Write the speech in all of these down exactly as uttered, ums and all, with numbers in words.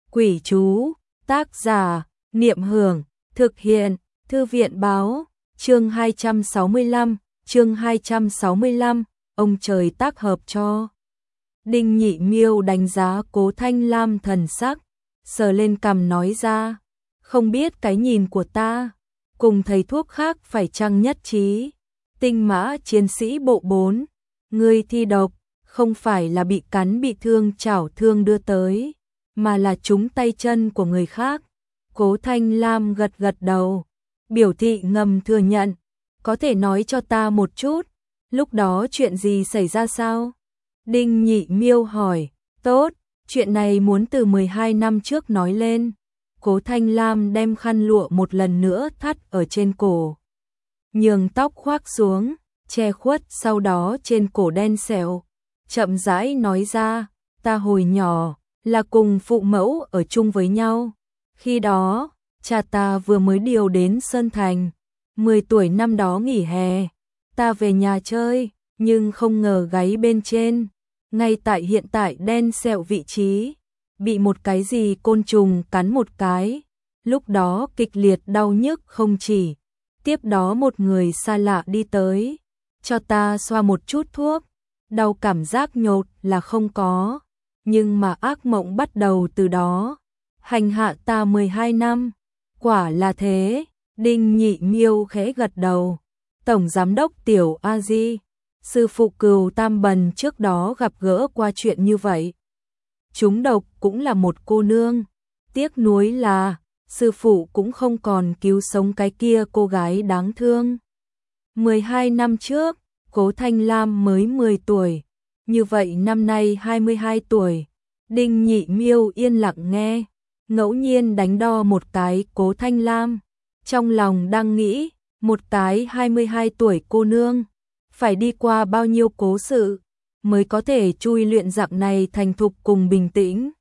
Quỷ chú, tác giả, Niệm Hưởng, thực hiện, Thư viện Báo, chương hai trăm sáu mươi lăm, chương hai trăm sáu mươi lăm, ông trời tác hợp cho. Đinh Nhị Miêu đánh giá Cố Thanh Lam thần sắc, sờ lên cằm nói ra, không biết cái nhìn của ta, cùng thầy thuốc khác phải chăng nhất trí. Tinh Mã chiến sĩ bộ bốn, ngươi thi độc, không phải là bị cắn bị thương chảo thương đưa tới, mà là trúng tay chân của người khác. Cố Thanh Lam gật gật đầu, biểu thị ngầm thừa nhận, có thể nói cho ta một chút, lúc đó chuyện gì xảy ra sao? Đinh Nhị Miêu hỏi, tốt, chuyện này muốn từ mười hai năm trước nói lên. Cố Thanh Lam đem khăn lụa một lần nữa thắt ở trên cổ, nhường tóc khoác xuống, che khuất sau đó trên cổ đen sẹo, chậm rãi nói ra, ta hồi nhỏ là cùng phụ mẫu ở chung với nhau. Khi đó, cha ta vừa mới điều đến Sơn Thành, mười tuổi năm đó nghỉ hè, ta về nhà chơi, nhưng không ngờ gáy bên trên, ngay tại hiện tại đen sẹo vị trí, bị một cái gì côn trùng cắn một cái, lúc đó kịch liệt đau nhức không chỉ. Tiếp đó một người xa lạ đi tới, cho ta xoa một chút thuốc, đau cảm giác nhột là không có, nhưng mà ác mộng bắt đầu từ đó, hành hạ ta mười hai năm, quả là thế. Đinh Nhị Miêu khẽ gật đầu, Tổng Giám đốc Tiểu A Di, sư phụ Cừu Tam Bần trước đó gặp gỡ qua chuyện như vậy. Trúng độc cũng là một cô nương, tiếc nuối là sư phụ cũng không còn cứu sống cái kia cô gái đáng thương. mười hai năm trước, Cố Thanh Lam mới mười tuổi, như vậy năm nay hai mươi hai tuổi. Đinh Nhị Miêu yên lặng nghe, ngẫu nhiên đánh đo một cái Cố Thanh Lam, trong lòng đang nghĩ, một cái hai mươi hai tuổi cô nương, phải đi qua bao nhiêu cố sự, mới có thể chui luyện dạng này thành thục cùng bình tĩnh.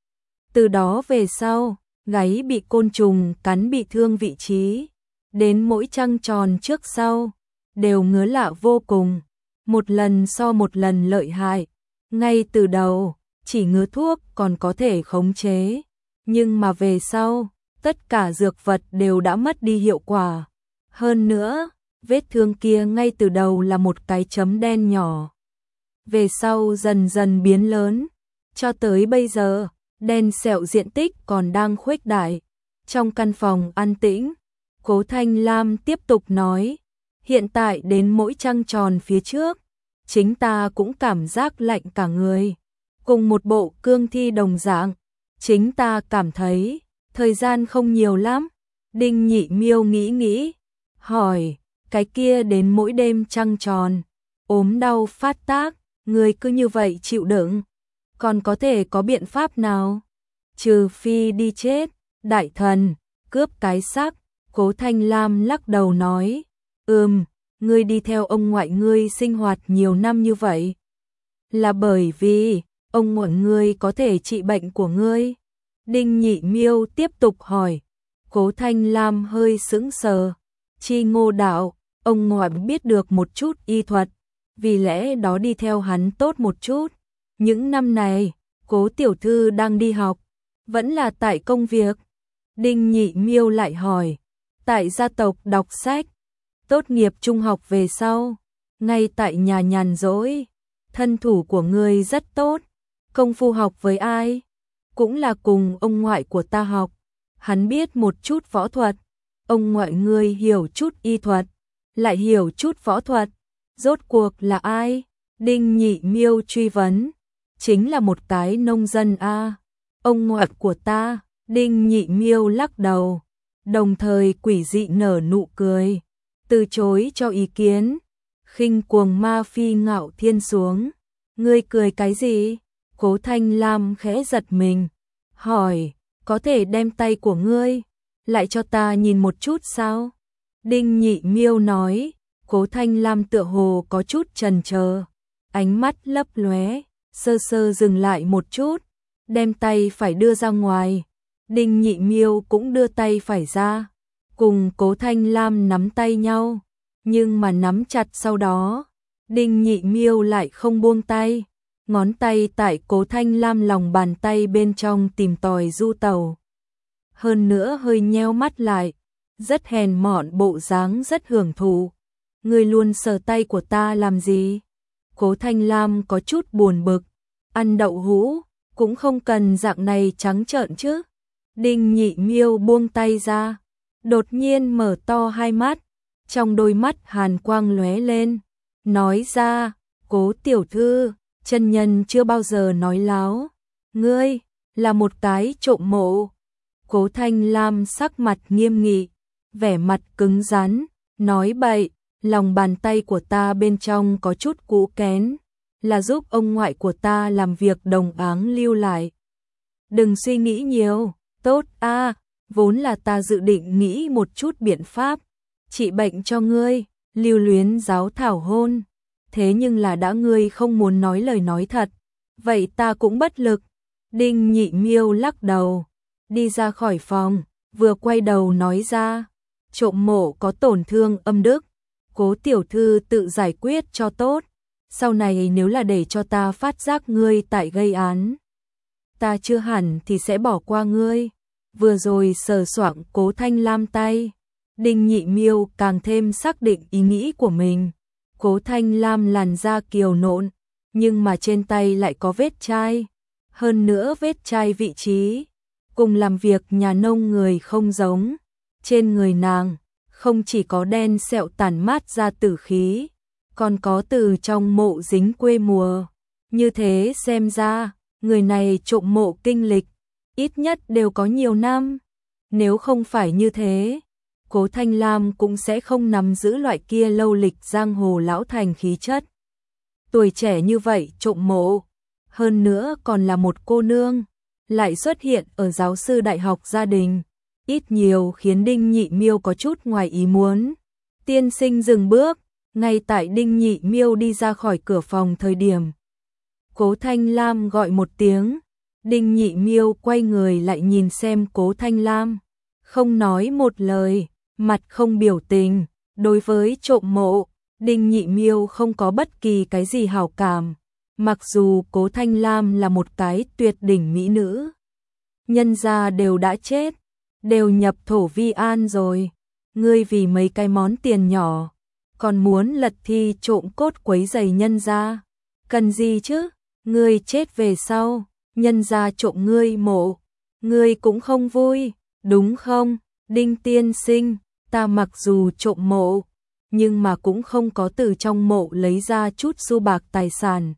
Từ đó về sau, gáy bị côn trùng cắn bị thương vị trí, đến mỗi trăng tròn trước sau, đều ngứa lạ vô cùng, một lần so một lần lợi hại. Ngay từ đầu, chỉ ngứa thuốc còn có thể khống chế, nhưng mà về sau, tất cả dược vật đều đã mất đi hiệu quả. Hơn nữa, vết thương kia ngay từ đầu là một cái chấm đen nhỏ, về sau dần dần biến lớn, cho tới bây giờ, đen sẹo diện tích còn đang khuếch đại. Trong căn phòng an tĩnh, Cố Thanh Lam tiếp tục nói, hiện tại đến mỗi trăng tròn phía trước, chính ta cũng cảm giác lạnh cả người, cùng một bộ cương thi đồng dạng, chính ta cảm thấy, thời gian không nhiều lắm. Đinh Nhị Miêu nghĩ nghĩ, hỏi, cái kia đến mỗi đêm trăng tròn, ốm đau phát tác, người cứ như vậy chịu đựng, còn có thể có biện pháp nào? Trừ phi đi chết, đại thần, cướp cái xác. Cố Thanh Lam lắc đầu nói, ừm, ngươi đi theo ông ngoại ngươi sinh hoạt nhiều năm như vậy, là bởi vì ông ngoại ngươi có thể trị bệnh của ngươi. Đinh Nhị Miêu tiếp tục hỏi. Cố Thanh Lam hơi sững sờ, Chi Ngô đạo, ông ngoại biết được một chút y thuật, vì lẽ đó đi theo hắn tốt một chút. Những năm này, Cố tiểu thư đang đi học, vẫn là tại công việc? Đinh Nhị Miêu lại hỏi. Tại gia tộc đọc sách, tốt nghiệp trung học về sau, ngay tại nhà nhàn rỗi. Thân thủ của ngươi rất tốt, công phu học với ai? Cũng là cùng ông ngoại của ta học, hắn biết một chút võ thuật, ông ngoại ngươi hiểu chút y thuật, lại hiểu chút võ thuật, rốt cuộc là ai? Đinh Nhị Miêu truy vấn. Chính là một cái nông dân a. Ông ngoại của ta. Đinh Nhị Miêu lắc đầu, đồng thời quỷ dị nở nụ cười, từ chối cho ý kiến. Khinh cuồng ma phi ngạo thiên xuống. Ngươi cười cái gì? Cố Thanh Lam khẽ giật mình, hỏi, có thể đem tay của ngươi lại cho ta nhìn một chút sao? Đinh Nhị Miêu nói. Cố Thanh Lam tựa hồ có chút chần chờ, ánh mắt lấp lóe, sơ sơ dừng lại một chút, đem tay phải đưa ra ngoài. Đinh Nhị Miêu cũng đưa tay phải ra, cùng Cố Thanh Lam nắm tay nhau, nhưng mà nắm chặt sau đó, Đinh Nhị Miêu lại không buông tay, ngón tay tại Cố Thanh Lam lòng bàn tay bên trong tìm tòi du tàu. Hơn nữa hơi nheo mắt lại, rất hèn mọn bộ dáng rất hưởng thụ. Ngươi luôn sờ tay của ta làm gì? Cố Thanh Lam có chút buồn bực, ăn đậu hũ, cũng không cần dạng này trắng trợn chứ. Đinh Nhị Miêu buông tay ra, đột nhiên mở to hai mắt, trong đôi mắt hàn quang lóe lên, nói ra, Cố tiểu thư, chân nhân chưa bao giờ nói láo, ngươi là một cái trộm mộ. Cố Thanh Lam sắc mặt nghiêm nghị, vẻ mặt cứng rắn, nói bậy, lòng bàn tay của ta bên trong có chút cũ kén, là giúp ông ngoại của ta làm việc đồng áng lưu lại. Đừng suy nghĩ nhiều, tốt a, vốn là ta dự định nghĩ một chút biện pháp, trị bệnh cho ngươi, lưu luyến giáo thảo hôn, thế nhưng là đã ngươi không muốn nói lời nói thật, vậy ta cũng bất lực. Đinh Nhị Miêu lắc đầu, đi ra khỏi phòng, vừa quay đầu nói ra, trộm mộ có tổn thương âm đức, Cố tiểu thư tự giải quyết cho tốt, sau này nếu là để cho ta phát giác ngươi tại gây án, ta chưa hẳn thì sẽ bỏ qua ngươi. Vừa rồi sờ soạng Cố Thanh Lam tay, Đinh Nhị Miêu càng thêm xác định ý nghĩ của mình. Cố Thanh Lam làn da kiều nộn, nhưng mà trên tay lại có vết chai, hơn nữa vết chai vị trí cùng làm việc nhà nông người không giống. Trên người nàng không chỉ có đen sẹo tản mát ra tử khí, còn có từ trong mộ dính quê mùa. Như thế xem ra, người này trộm mộ kinh lịch, ít nhất đều có nhiều năm. Nếu không phải như thế, Cố Thanh Lam cũng sẽ không nắm giữ loại kia lâu lịch giang hồ lão thành khí chất. Tuổi trẻ như vậy trộm mộ, hơn nữa còn là một cô nương, lại xuất hiện ở giáo sư đại học gia đình, ít nhiều khiến Đinh Nhị Miêu có chút ngoài ý muốn. Tiên sinh dừng bước, ngay tại Đinh Nhị Miêu đi ra khỏi cửa phòng thời điểm. Cố Thanh Lam gọi một tiếng, Đinh Nhị Miêu quay người lại nhìn xem Cố Thanh Lam, không nói một lời, mặt không biểu tình. Đối với trộm mộ, Đinh Nhị Miêu không có bất kỳ cái gì hảo cảm, mặc dù Cố Thanh Lam là một cái tuyệt đỉnh mỹ nữ. Nhân gia đều đã chết, đều nhập thổ vi an rồi, ngươi vì mấy cái món tiền nhỏ, còn muốn lật thi trộm cốt quấy giày nhân gia, cần gì chứ? Ngươi chết về sau, nhân gia trộm ngươi mộ, ngươi cũng không vui, đúng không? Đinh tiên sinh, ta mặc dù trộm mộ, nhưng mà cũng không có từ trong mộ lấy ra chút xu bạc tài sản.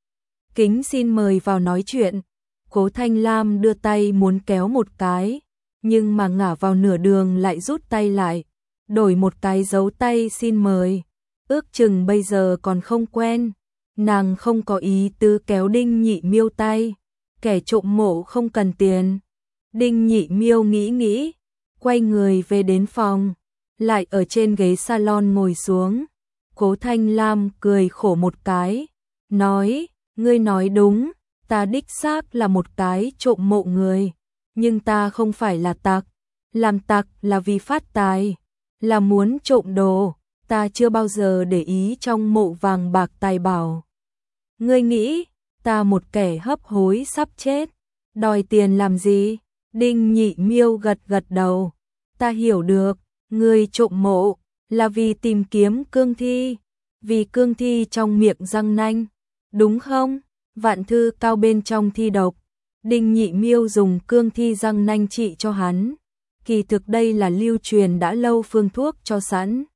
Kính xin mời vào nói chuyện. Cố Thanh Lam đưa tay muốn kéo một cái, nhưng mà ngả vào nửa đường lại rút tay lại, đổi một cái dấu tay xin mời. Ước chừng bây giờ còn không quen, nàng không có ý tứ kéo Đinh Nhị Miêu tay, kẻ trộm mộ không cần tiền. Đinh Nhị Miêu nghĩ nghĩ, quay người về đến phòng, lại ở trên ghế salon ngồi xuống. Cố Thanh Lam cười khổ một cái, nói, ngươi nói đúng, ta đích xác là một cái trộm mộ người, nhưng ta không phải là tặc, làm tặc là vì phát tài, là muốn trộm đồ, ta chưa bao giờ để ý trong mộ vàng bạc tài bảo. Ngươi nghĩ, ta một kẻ hấp hối sắp chết, đòi tiền làm gì? Đinh Nhị Miêu gật gật đầu, ta hiểu được, ngươi trộm mộ là vì tìm kiếm cương thi, vì cương thi trong miệng răng nanh, đúng không? Vạn thư cao bên trong thi độc, Đinh Nhị Miêu dùng cương thi răng nanh trị cho hắn. Kỳ thực đây là lưu truyền đã lâu phương thuốc cho sẵn.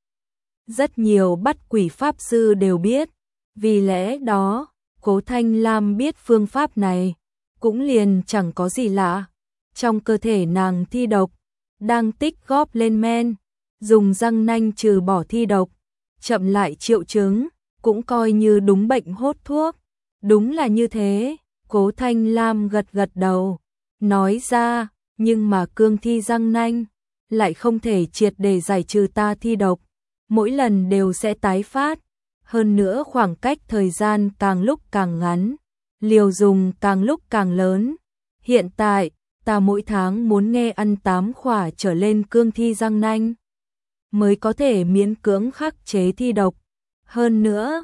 Rất nhiều bắt quỷ pháp sư đều biết, vì lẽ đó, Cố Thanh Lam biết phương pháp này, cũng liền chẳng có gì lạ. Trong cơ thể nàng thi độc, đang tích góp lên men, dùng răng nanh trừ bỏ thi độc, chậm lại triệu chứng, cũng coi như đúng bệnh hốt thuốc. Đúng là như thế, Cố Thanh Lam gật gật đầu, nói ra, nhưng mà cương thi răng nanh, lại không thể triệt để giải trừ ta thi độc, mỗi lần đều sẽ tái phát, hơn nữa khoảng cách thời gian càng lúc càng ngắn, liều dùng càng lúc càng lớn. Hiện tại, ta mỗi tháng muốn nghe ăn tám khỏa trở lên cương thi răng nanh, mới có thể miễn cưỡng khắc chế thi độc, hơn nữa,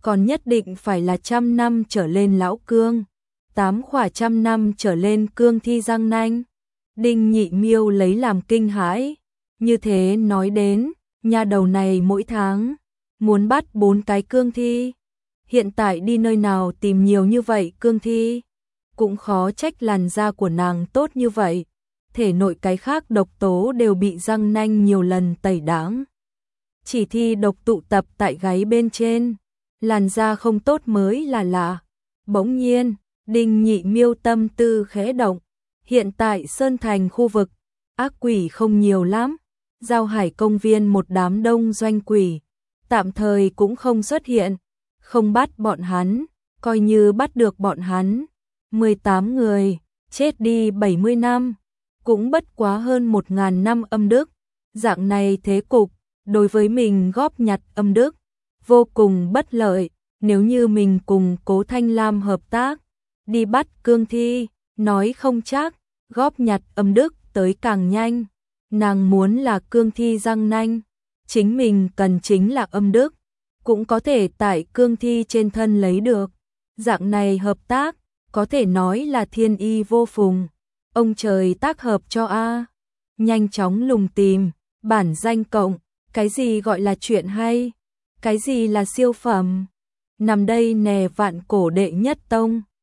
còn nhất định phải là trăm năm trở lên lão cương, tám khỏa trăm năm trở lên cương thi răng nanh. Đinh Nhị Miêu lấy làm kinh hãi, như thế nói đến, nhà đầu này mỗi tháng muốn bắt bốn cái cương thi, hiện tại đi nơi nào tìm nhiều như vậy cương thi, cũng khó trách làn da của nàng tốt như vậy, thể nội cái khác độc tố đều bị răng nanh nhiều lần tẩy đãng. Chỉ thi độc tụ tập tại gáy bên trên, làn da không tốt mới là lạ. Bỗng nhiên, Đinh Nhị Miêu tâm tư khẽ động, hiện tại Sơn Thành khu vực, ác quỷ không nhiều lắm, Giao Hải công viên một đám đông doanh quỷ, tạm thời cũng không xuất hiện, không bắt bọn hắn, coi như bắt được bọn hắn. mười tám người, chết đi bảy mươi năm, cũng bất quá hơn một ngàn năm âm đức, dạng này thế cục, đối với mình góp nhặt âm đức, vô cùng bất lợi, nếu như mình cùng Cố Thanh Lam hợp tác, đi bắt cương thi, nói không chắc, góp nhặt âm đức tới càng nhanh. Nàng muốn là cương thi răng nanh, chính mình cần chính là âm đức, cũng có thể tại cương thi trên thân lấy được. Dạng này hợp tác, có thể nói là thiên y vô phùng. Ông trời tác hợp cho a. Nhanh chóng lùng tìm, bản danh cộng, cái gì gọi là chuyện hay, cái gì là siêu phẩm. Nằm đây nè Vạn Cổ đệ nhất tông.